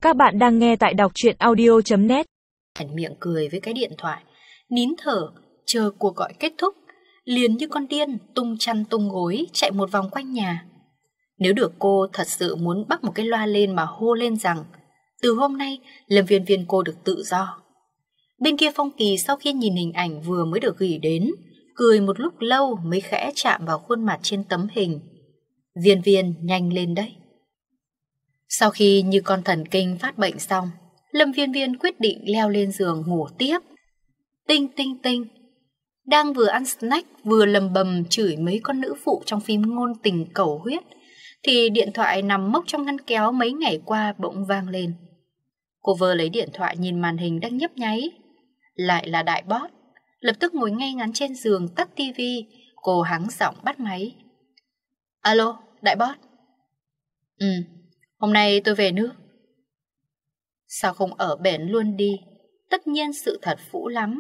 Các bạn đang nghe tại đọc truyện audio.net. Miệng cười với cái điện thoại, nín thở, chờ cuộc gọi kết thúc, liền như con điên tung chăn tung gối chạy một vòng quanh nhà. Nếu được cô thật sự muốn bắt một cái loa lên mà hô lên rằng từ hôm nay Lâm Viên Viên cô được tự do. Bên kia Phong Kỳ sau khi nhìn hình ảnh vừa mới được gửi đến, cười một lúc lâu mới khẽ chạm vào khuôn mặt trên tấm hình. Viên Viên nhanh lên đấy. Sau khi như con thần kinh phát bệnh xong, Lâm Viên Viên quyết định leo lên giường ngủ tiếp. Tinh tinh tinh. Đang vừa ăn snack vừa lầm bầm chửi mấy con nữ phụ trong phim ngôn tình cầu huyết, thì điện thoại nằm mốc trong ngăn kéo mấy ngày qua bỗng vang lên. Cô vơ lấy điện thoại nhìn màn hình đang nhấp nháy. Lại là đại boss. Lập tức ngồi ngay ngắn trên giường tắt tivi, cô hắng giọng bắt máy. Alo, đại boss. Hôm nay tôi về nước. Sao không ở bển luôn đi? Tất nhiên sự thật phũ lắm.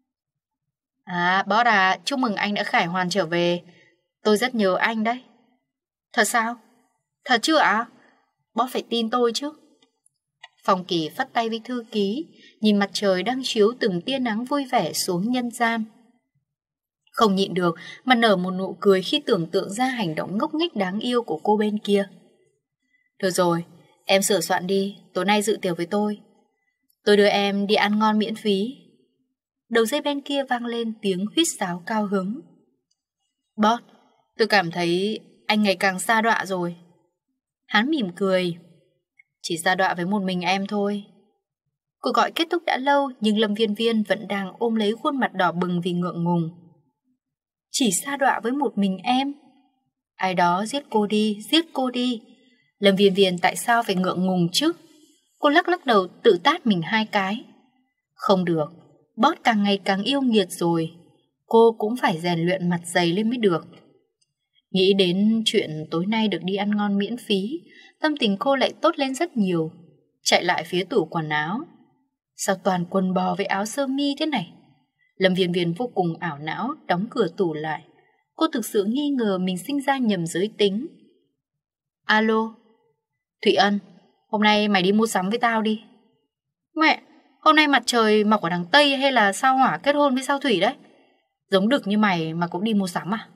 Boss à, chúc mừng anh đã khải hoàn trở về. Tôi rất nhớ anh đấy. Thật sao? Thật chứ ạ? Boss phải tin tôi chứ. Phong Kỳ phất tay với thư ký, nhìn mặt trời đang chiếu từng tia nắng vui vẻ xuống nhân gian. Không nhịn được mà nở một nụ cười khi tưởng tượng ra hành động ngốc nghếch đáng yêu của cô bên kia. Được rồi, em sửa soạn đi, tối nay dự tiệc với tôi. Tôi đưa em đi ăn ngon miễn phí. Đầu dây bên kia vang lên tiếng huýt sáo cao hứng. Boss, tôi cảm thấy anh ngày càng sa đọa rồi. Hắn mỉm cười. Chỉ sa đọa với một mình em thôi. Cuộc gọi kết thúc đã lâu, nhưng Lâm Viên Viên vẫn đang ôm lấy khuôn mặt đỏ bừng vì ngượng ngùng. Chỉ sa đọa với một mình em? Ai đó giết cô đi, giết cô đi. Lâm Viên Viên tại sao phải ngượng ngùng chứ? Cô lắc lắc đầu tự tát mình 2 cái. Không được, boss càng ngày càng yêu nghiệt rồi. Cô cũng phải rèn luyện mặt dày lên mới được. Nghĩ đến chuyện tối nay được đi ăn ngon miễn phí, tâm tình cô lại tốt lên rất nhiều. Chạy lại phía tủ quần áo. Sao toàn quần bò với áo sơ mi thế này? Lâm Viên Viên vô cùng ảo não, đóng cửa tủ lại. Cô thực sự nghi ngờ mình sinh ra nhầm giới tính. Alo, Thụy Ân, hôm nay mày đi mua sắm với tao đi. Mẹ, hôm nay mặt trời mọc ở đằng Tây hay là sao Hỏa kết hôn với sao Thủy đấy? Giống đực như mày mà cũng đi mua sắm à?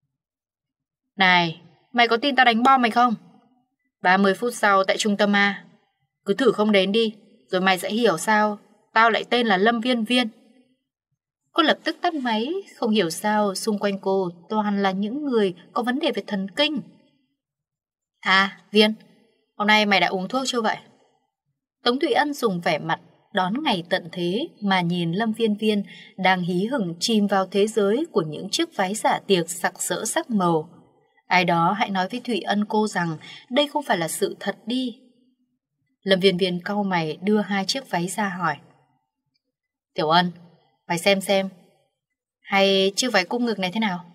Này, mày có tin tao đánh bom mày không? 30 phút sau tại trung tâm A. Cứ thử không đến đi, rồi mày sẽ hiểu sao tao lại tên là Lâm Viên Viên. Cô lập tức tắt máy, không hiểu sao xung quanh cô toàn là những người có vấn đề về thần kinh. Viên, hôm nay mày đã uống thuốc chưa vậy? Tống Thụy Ân dùng vẻ mặt đón ngày tận thế mà nhìn Lâm Viên Viên đang hí hửng chìm vào thế giới của những chiếc váy dạ tiệc sặc sỡ sắc màu. Ai đó hãy nói với Thụy Ân cô rằng đây không phải là sự thật đi. Lâm Viên Viên cau mày đưa 2 chiếc váy ra hỏi. Tiểu Ân, mày xem. Hay chiếc váy cúc ngực này thế nào?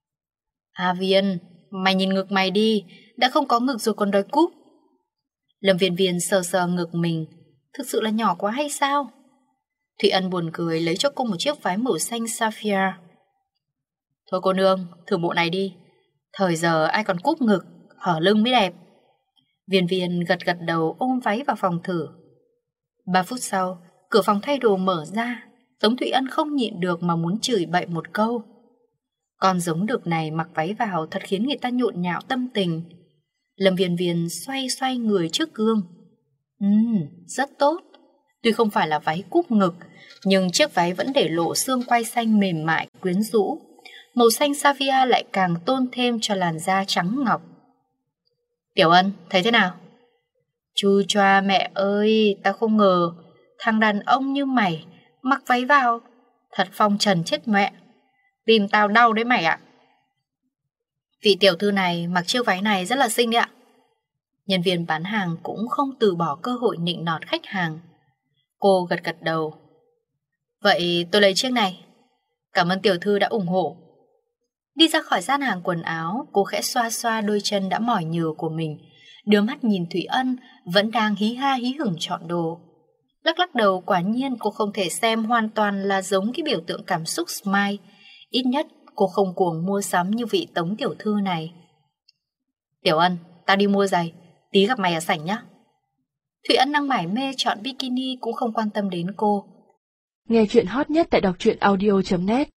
Viên, mày nhìn ngực mày đi, đã không có ngực rồi còn đòi cúp. Lâm Viên Viên sờ sờ ngực mình, thực sự là nhỏ quá hay sao? Thụy Ân buồn cười lấy cho cô một chiếc váy màu xanh sapphire. Thôi cô nương, thử bộ này đi. Thời giờ ai còn cúp ngực, hở lưng mới đẹp. Viên Viên gật đầu ôm váy vào phòng thử. 3 phút sau, cửa phòng thay đồ mở ra. Tống Thụy Ân không nhịn được mà muốn chửi bậy một câu. Con giống đực này mặc váy vào thật khiến người ta nhộn nhạo tâm tình. Lâm Viên Viên xoay người trước gương. Rất tốt. Tuy không phải là váy cúp ngực, nhưng chiếc váy vẫn để lộ xương quai xanh mềm mại quyến rũ. Màu xanh sapphire lại càng tôn thêm cho làn da trắng ngọc. Tiểu Ân, thấy thế nào? Chu choa mẹ ơi, tao không ngờ thằng đàn ông như mày mặc váy vào, thật phong trần chết mẹ. Tim tao đau đấy mày ạ. Vị tiểu thư này mặc chiếc váy này rất là xinh đấy ạ. Nhân viên bán hàng cũng không từ bỏ cơ hội nịnh nọt khách hàng. Cô gật đầu. Vậy tôi lấy chiếc này. Cảm ơn tiểu thư đã ủng hộ. Đi ra khỏi gian hàng quần áo, cô khẽ xoa đôi chân đã mỏi nhừ của mình, đưa mắt nhìn Thụy Ân vẫn đang hí ha hí hửng chọn đồ. Lắc đầu, quả nhiên cô không thể xem hoàn toàn là giống cái biểu tượng cảm xúc smile. Ít nhất cô không cuồng mua sắm như vị Tống tiểu thư này. Tiểu Ân, tao đi mua giày, tí gặp mày ở sảnh nhá. Thủy Ân đang mải mê chọn bikini cũng không quan tâm đến cô. Nghe chuyện hot nhất tại đọc truyện audio.net